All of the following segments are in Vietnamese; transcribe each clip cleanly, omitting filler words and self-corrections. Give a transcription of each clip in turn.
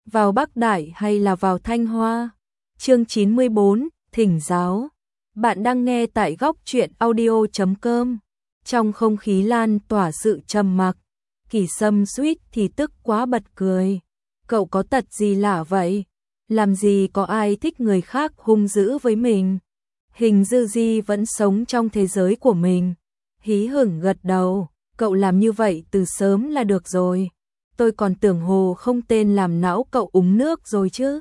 vào Bắc Đại hay là vào Thanh Hoa? Chương 94, Thỉnh giáo. Bạn đang nghe tại góc truyện audio.com. Trong không khí lan tỏa sự trầm mặc, Kỳ Sâm suýt thì tức quá bật cười. Cậu có tật gì lạ vậy? Làm gì có ai thích người khác hung dữ với mình? Hình Dư Di vẫn sống trong thế giới của mình. Hí hửng gật đầu, cậu làm như vậy từ sớm là được rồi. Tôi còn tưởng Hồ không tên làm não cậu uống nước rồi chứ.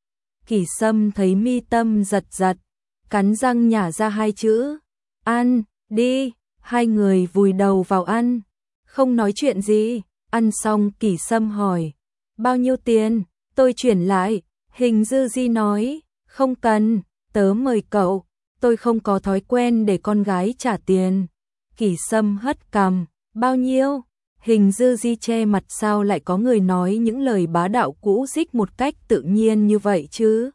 Kỳ Sâm thấy mi tâm giật giật, cắn răng nhả ra hai chữ. Ăn, đi, hai người vùi đầu vào ăn. Không nói chuyện gì, ăn xong Kỳ Sâm hỏi. Bao nhiêu tiền, tôi chuyển lại. Hình Dư Di nói, không cần, tớ mời cậu, tôi không có thói quen để con gái trả tiền. Kỳ Sâm hất cằm, bao nhiêu? Hình Dư Di che mặt, sao lại có người nói những lời bá đạo cũ dích một cách tự nhiên như vậy chứ?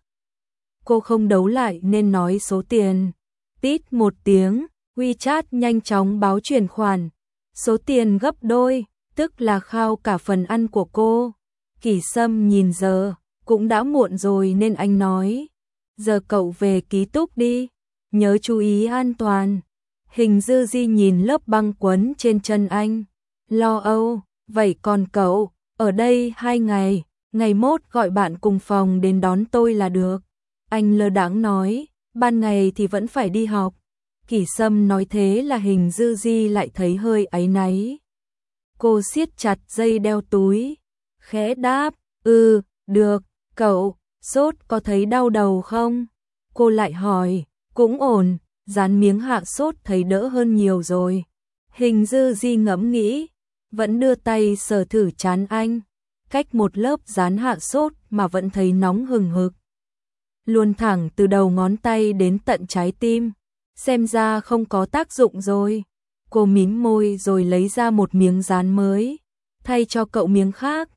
Cô không đấu lại nên nói số tiền. Tít một tiếng, WeChat nhanh chóng báo chuyển khoản. Số tiền gấp đôi, tức là khao cả phần ăn của cô. Kỳ Sâm nhìn giờ, cũng đã muộn rồi nên anh nói. Giờ cậu về ký túc đi, nhớ chú ý an toàn. Hình Dư Di nhìn lớp băng quấn trên chân anh. Lo âu, vậy còn cậu, ở đây 2 ngày, ngày mốt gọi bạn cùng phòng đến đón tôi là được. Anh lơ đãng nói, ban ngày thì vẫn phải đi học. Kỳ Sâm nói thế là Hình Dư Di lại thấy hơi áy náy. Cô siết chặt dây đeo túi, khẽ đáp, được, cậu, sốt có thấy đau đầu không? Cô lại hỏi, cũng ổn, dán miếng hạ sốt thấy đỡ hơn nhiều rồi. Hình Dư Di ngẫm nghĩ, vẫn đưa tay sờ thử trán anh, cách một lớp dán hạ sốt mà vẫn thấy nóng hừng hực. Luồn thẳng từ đầu ngón tay đến tận trái tim, xem ra không có tác dụng rồi. Cô mím môi rồi lấy ra một miếng dán mới, thay cho cậu miếng khác.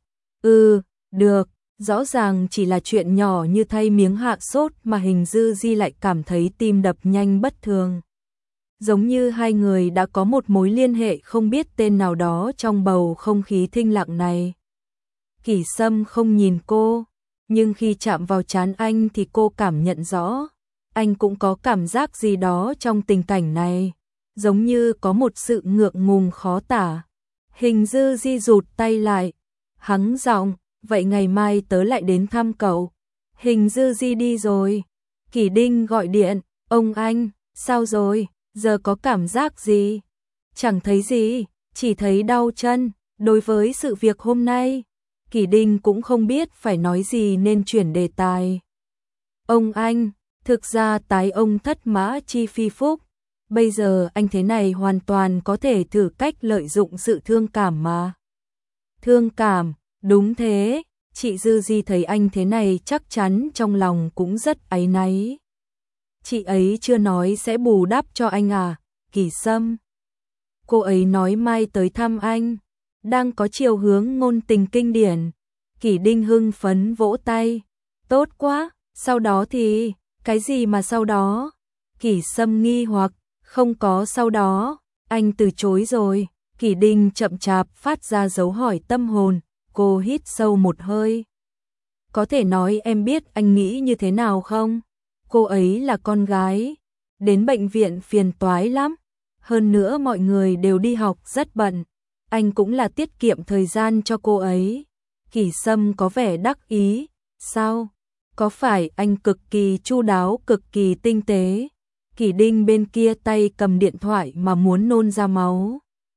Được, rõ ràng chỉ là chuyện nhỏ như thay miếng hạ sốt mà Hình Dư Di lại cảm thấy tim đập nhanh bất thường. Giống như hai người đã có một mối liên hệ không biết tên nào đó trong bầu không khí thinh lặng này. Kỳ Sâm không nhìn cô, nhưng khi chạm vào trán anh thì cô cảm nhận rõ. Anh cũng có cảm giác gì đó trong tình cảnh này, giống như có một sự ngượng ngùng khó tả. Hình Dư Di rụt tay lại, hắng giọng, vậy ngày mai tớ lại đến thăm cậu. Hình Dư Di đi rồi. Kỳ Đinh gọi điện, ông anh, sao rồi, giờ có cảm giác gì? Chẳng thấy gì, chỉ thấy đau chân. Đối với sự việc hôm nay, Kỳ Đinh cũng không biết phải nói gì nên chuyển đề tài. Ông anh, thực ra tái ông thất mã chi phi phúc. Bây giờ anh thế này hoàn toàn có thể thử cách lợi dụng sự thương cảm mà. Thương cảm, đúng thế, chị Dư Di thấy anh thế này chắc chắn trong lòng cũng rất áy náy. Chị ấy chưa nói sẽ bù đắp cho anh à, Kỳ Sâm. Cô ấy nói mai tới thăm anh, đang có chiều hướng ngôn tình kinh điển. Kỳ Đinh hưng phấn vỗ tay, tốt quá, sau đó thì, cái gì mà sau đó? Kỳ Sâm nghi hoặc, không có sau đó, anh từ chối rồi. Kỳ Đinh chậm chạp phát ra dấu hỏi tâm hồn, cô hít sâu một hơi. Có thể nói em biết anh nghĩ như thế nào không? Cô ấy là con gái, đến bệnh viện phiền toái lắm. Hơn nữa mọi người đều đi học rất bận, anh cũng là tiết kiệm thời gian cho cô ấy. Kỳ Sâm có vẻ đắc ý, sao? Có phải anh cực kỳ chu đáo, cực kỳ tinh tế? Kỳ Đinh bên kia tay cầm điện thoại mà muốn nôn ra máu.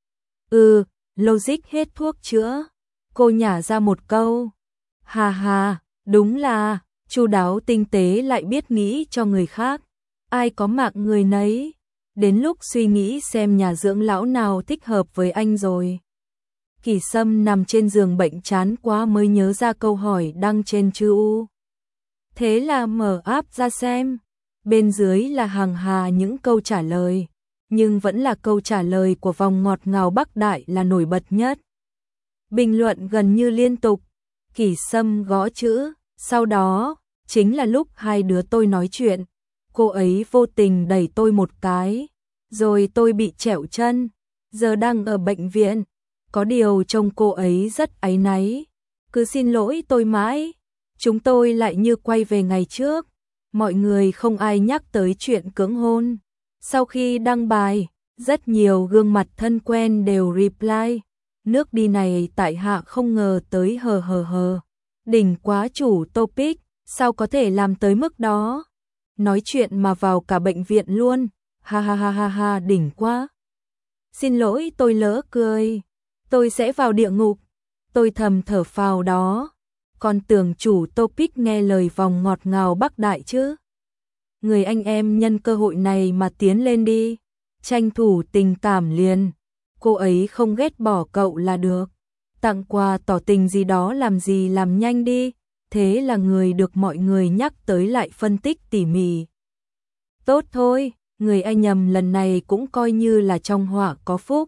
Logic hết thuốc chữa. Cô nhả ra một câu. Hà hà, đúng là, chu đáo tinh tế lại biết nghĩ cho người khác. Ai có mạng người nấy. Đến lúc suy nghĩ xem nhà dưỡng lão nào thích hợp với anh rồi. Kỳ Sâm nằm trên giường bệnh chán quá mới nhớ ra câu hỏi đăng trên chữ U. Thế là mở app ra xem. Bên dưới là hàng hà những câu trả lời, nhưng vẫn là câu trả lời của vòng ngọt ngào Bắc Đại là nổi bật nhất. Bình luận gần như liên tục. Kỳ Sâm gõ chữ, sau đó, chính là lúc hai đứa tôi nói chuyện. Cô ấy vô tình đẩy tôi một cái, rồi tôi bị trẹo chân, giờ đang ở bệnh viện. Có điều trông cô ấy rất áy náy, cứ xin lỗi tôi mãi, Chúng tôi lại như quay về ngày trước, mọi người không ai nhắc tới chuyện cưỡng hôn. Sau khi đăng bài, rất nhiều gương mặt thân quen đều reply, nước đi này tại hạ không ngờ tới hờ hờ hờ. Đỉnh quá chủ topic, sao có thể làm tới mức đó? Nói chuyện mà vào cả bệnh viện luôn, ha ha ha ha ha, đỉnh quá. Xin lỗi tôi lỡ cười, tôi sẽ vào địa ngục. Tôi thầm thở phào đó, còn tưởng chủ topic nghe lời vòng ngọt ngào Bắc Đại chứ. Người anh em nhân cơ hội này mà tiến lên đi, tranh thủ tình cảm liền. Cô ấy không ghét bỏ cậu là được. Tặng quà tỏ tình gì đó làm gì làm nhanh đi. Thế là người được mọi người nhắc tới lại phân tích tỉ mỉ. Tốt thôi, người anh nhầm lần này cũng coi như là trong họa có phúc.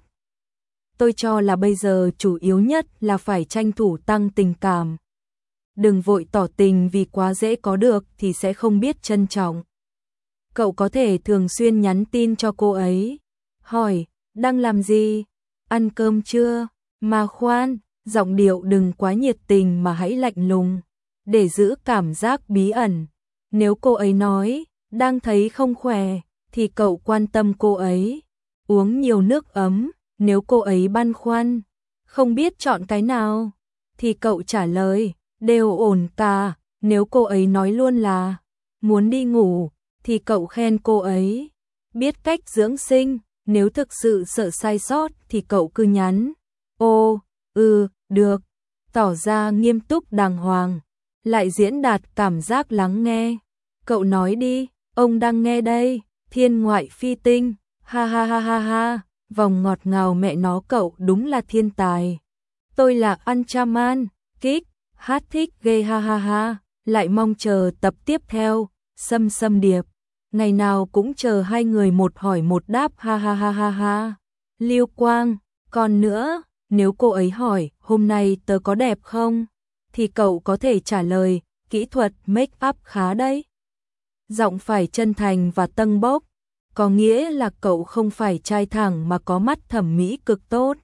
Tôi cho là bây giờ chủ yếu nhất là phải tranh thủ tăng tình cảm. Đừng vội tỏ tình vì quá dễ có được thì sẽ không biết trân trọng. Cậu có thể thường xuyên nhắn tin cho cô ấy. Hỏi, đang làm gì? Ăn cơm chưa? Mà khoan, giọng điệu đừng quá nhiệt tình mà hãy lạnh lùng, để giữ cảm giác bí ẩn. Nếu cô ấy nói, đang thấy không khỏe, thì cậu quan tâm cô ấy. Uống nhiều nước ấm, nếu cô ấy băn khoăn, không biết chọn cái nào, thì cậu trả lời, đều ổn cả. Nếu cô ấy nói luôn là, muốn đi ngủ, thì cậu khen cô ấy, biết cách dưỡng sinh. Nếu thực sự sợ sai sót thì cậu cứ nhắn, ô, được, tỏ ra nghiêm túc đàng hoàng, lại diễn đạt cảm giác lắng nghe. Cậu nói đi, ông đang nghe đây, thiên ngoại phi tinh, ha ha ha ha ha, vòng ngọt ngào mẹ nó cậu đúng là thiên tài. Tôi là Anchaman, kích, hát thích ghê ha ha ha, lại mong chờ tập tiếp theo, Sâm Sâm Điệp. Ngày nào cũng chờ hai người một hỏi một đáp ha ha ha ha ha. Lưu Quang, còn nữa, nếu cô ấy hỏi hôm nay tớ có đẹp không, thì cậu có thể trả lời, kỹ thuật make up khá đấy. Giọng phải chân thành và tâng bốc, có nghĩa là cậu không phải trai thẳng mà có mắt thẩm mỹ cực tốt.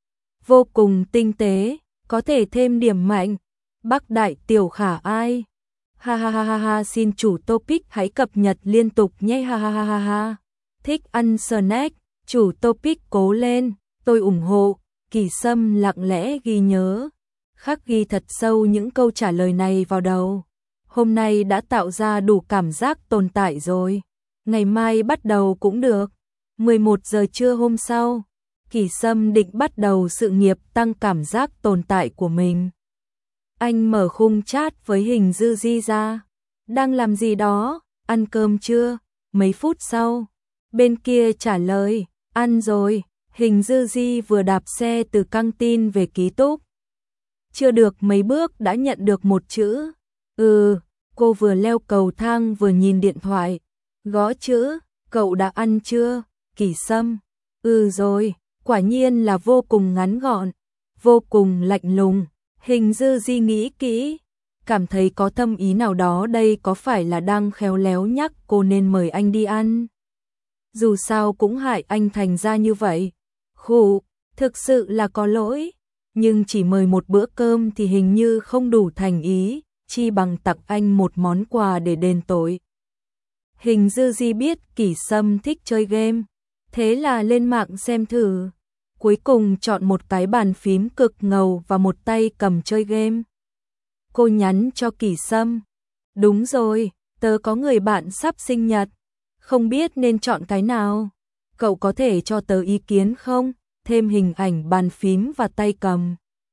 Vô cùng tinh tế, có thể thêm điểm mạnh. Bắc Đại tiểu khả ai? Ha ha ha ha ha, xin chủ topic hãy cập nhật liên tục nhé ha ha ha ha ha. Thích ăn snack, chủ topic cố lên, tôi ủng hộ. Kỳ Sâm lặng lẽ ghi nhớ, khắc ghi thật sâu những câu trả lời này vào đầu. Hôm nay đã tạo ra đủ cảm giác tồn tại rồi, ngày mai bắt đầu cũng được. 11 giờ trưa hôm sau, Kỳ Sâm định bắt đầu sự nghiệp tăng cảm giác tồn tại của mình. Anh mở khung chat với Hình Dư Di ra. Đang làm gì đó, ăn cơm chưa? Mấy phút sau, bên kia trả lời, ăn rồi. Hình Dư Di vừa đạp xe từ căng tin về ký túc. Chưa được mấy bước đã nhận được một chữ. Cô vừa leo cầu thang vừa nhìn điện thoại. Gõ chữ, cậu đã ăn chưa? Kỳ Sâm. Rồi, quả nhiên là vô cùng ngắn gọn, vô cùng lạnh lùng. Hình Dư Di nghĩ kỹ, cảm thấy có thâm ý nào đó đây, có phải là đang khéo léo nhắc cô nên mời anh đi ăn. Dù sao cũng hại anh thành ra như vậy. Khụ, thực sự là có lỗi, nhưng chỉ mời một bữa cơm thì hình như không đủ thành ý, chi bằng tặng anh một món quà để đền tội. Hình Dư Di biết Kỳ Sâm thích chơi game, thế là lên mạng xem thử. Cuối cùng chọn một cái bàn phím cực ngầu và một tay cầm chơi game. Cô nhắn cho Kỳ Sâm, đúng rồi, tớ có người bạn sắp sinh nhật, không biết nên chọn cái nào. Cậu có thể cho tớ ý kiến không? Thêm hình ảnh bàn phím và tay cầm.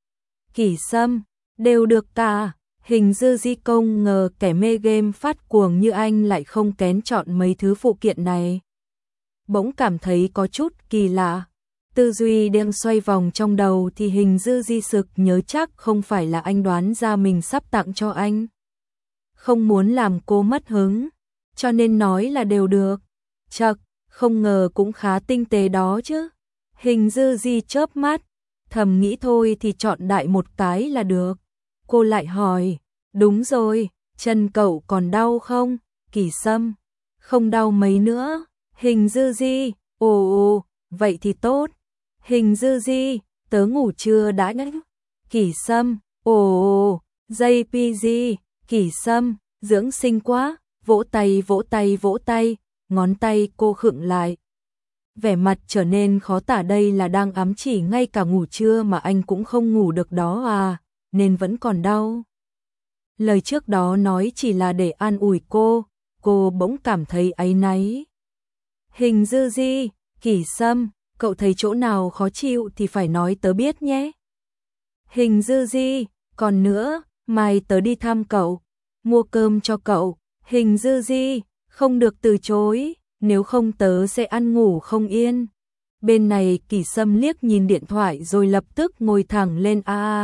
Kỳ Sâm, đều được cả. Hình Dư Di công ngờ kẻ mê game phát cuồng như anh lại không kén chọn mấy thứ phụ kiện này. Bỗng cảm thấy có chút kỳ lạ. Tư duy đang xoay vòng trong đầu thì Hình Dư Di sực nhớ chắc không phải là anh đoán ra mình sắp tặng cho anh. Không muốn làm cô mất hứng, cho nên nói là đều được. Chậc, không ngờ cũng khá tinh tế đó chứ. Hình Dư Di chớp mắt, thầm nghĩ thôi thì chọn đại một cái là được. Cô lại hỏi, đúng rồi, chân cậu còn đau không? Kỳ Sâm, không đau mấy nữa. Hình Dư Di, ồ, vậy thì tốt. Hình Dư Di, tớ ngủ trưa đã nhé. Kỳ Sâm, ồ, JPG, Kỷ Sâm, dưỡng sinh quá, vỗ tay vỗ tay vỗ tay, ngón tay cô khựng lại. Vẻ mặt trở nên khó tả, đây là đang ám chỉ ngay cả ngủ trưa mà anh cũng không ngủ được đó à, nên vẫn còn đau. Lời trước đó nói chỉ là để an ủi cô bỗng cảm thấy áy náy. Hình Dư Di, Kỷ Sâm, cậu thấy chỗ nào khó chịu thì phải nói tớ biết nhé. Hình Dư Di, còn nữa, mai tớ đi thăm cậu, mua cơm cho cậu. Hình Dư Di, không được từ chối, nếu không tớ sẽ ăn ngủ không yên. Bên này Kỷ Sâm liếc nhìn điện thoại rồi lập tức ngồi thẳng lên.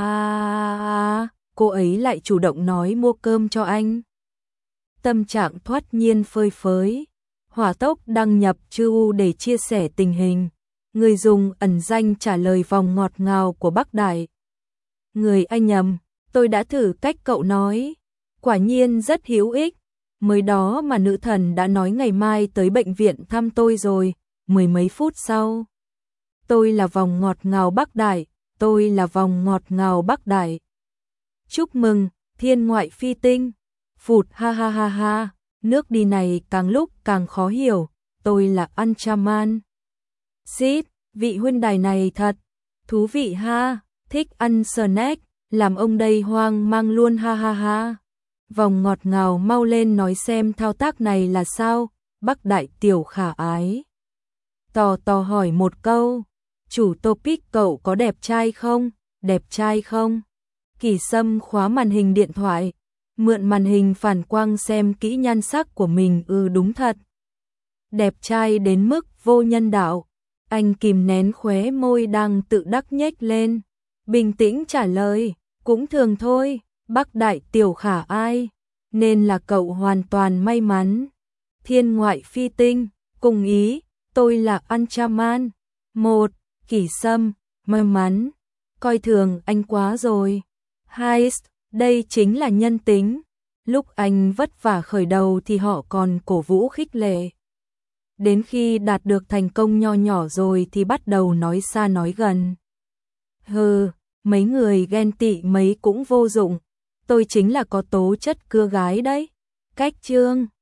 Cô ấy lại chủ động nói mua cơm cho anh. Tâm trạng thoát nhiên phơi phới. Hỏa tốc đăng nhập Chu để chia sẻ tình hình. Người dùng ẩn danh trả lời vòng ngọt ngào của Bắc Đại. Người anh nhầm, tôi đã thử cách cậu nói. Quả nhiên rất hữu ích. Mới đó mà nữ thần đã nói ngày mai tới bệnh viện thăm tôi rồi. Mười mấy phút sau. Tôi là vòng ngọt ngào Bắc Đại. Tôi là vòng ngọt ngào Bắc Đại. Chúc mừng, thiên ngoại phi tinh. Phụt ha ha ha ha. Nước đi này càng lúc càng khó hiểu. Tôi là Anchaman. Xít, vị huynh đài này thật thú vị ha. Thích ăn snack, làm ông đây hoang mang luôn ha ha ha. Vòng ngọt ngào mau lên nói xem thao tác này là sao. Bắc Đại tiểu khả ái tò hỏi một câu. Chủ topic cậu có đẹp trai không? Đẹp trai không? Kỷ Sâm khóa màn hình điện thoại, mượn màn hình phản quang xem kỹ nhan sắc của mình. Đúng thật. Đẹp trai đến mức vô nhân đạo. Anh kìm nén khóe môi đang tự đắc nhếch lên. Bình tĩnh trả lời, cũng thường thôi, Bắc Đại tiểu khả ai, nên là cậu hoàn toàn may mắn. Thiên ngoại phi tinh, cùng ý, tôi là Anchaman. Một, Kỷ Sâm, may mắn, coi thường anh quá rồi. Hai, đây chính là nhân tính. Lúc anh vất vả khởi đầu thì họ còn cổ vũ khích lệ. Đến khi đạt được thành công nho nhỏ rồi thì bắt đầu nói xa nói gần. Mấy người ghen tị mấy cũng vô dụng. Tôi chính là có tố chất cưa gái đấy. Cách chương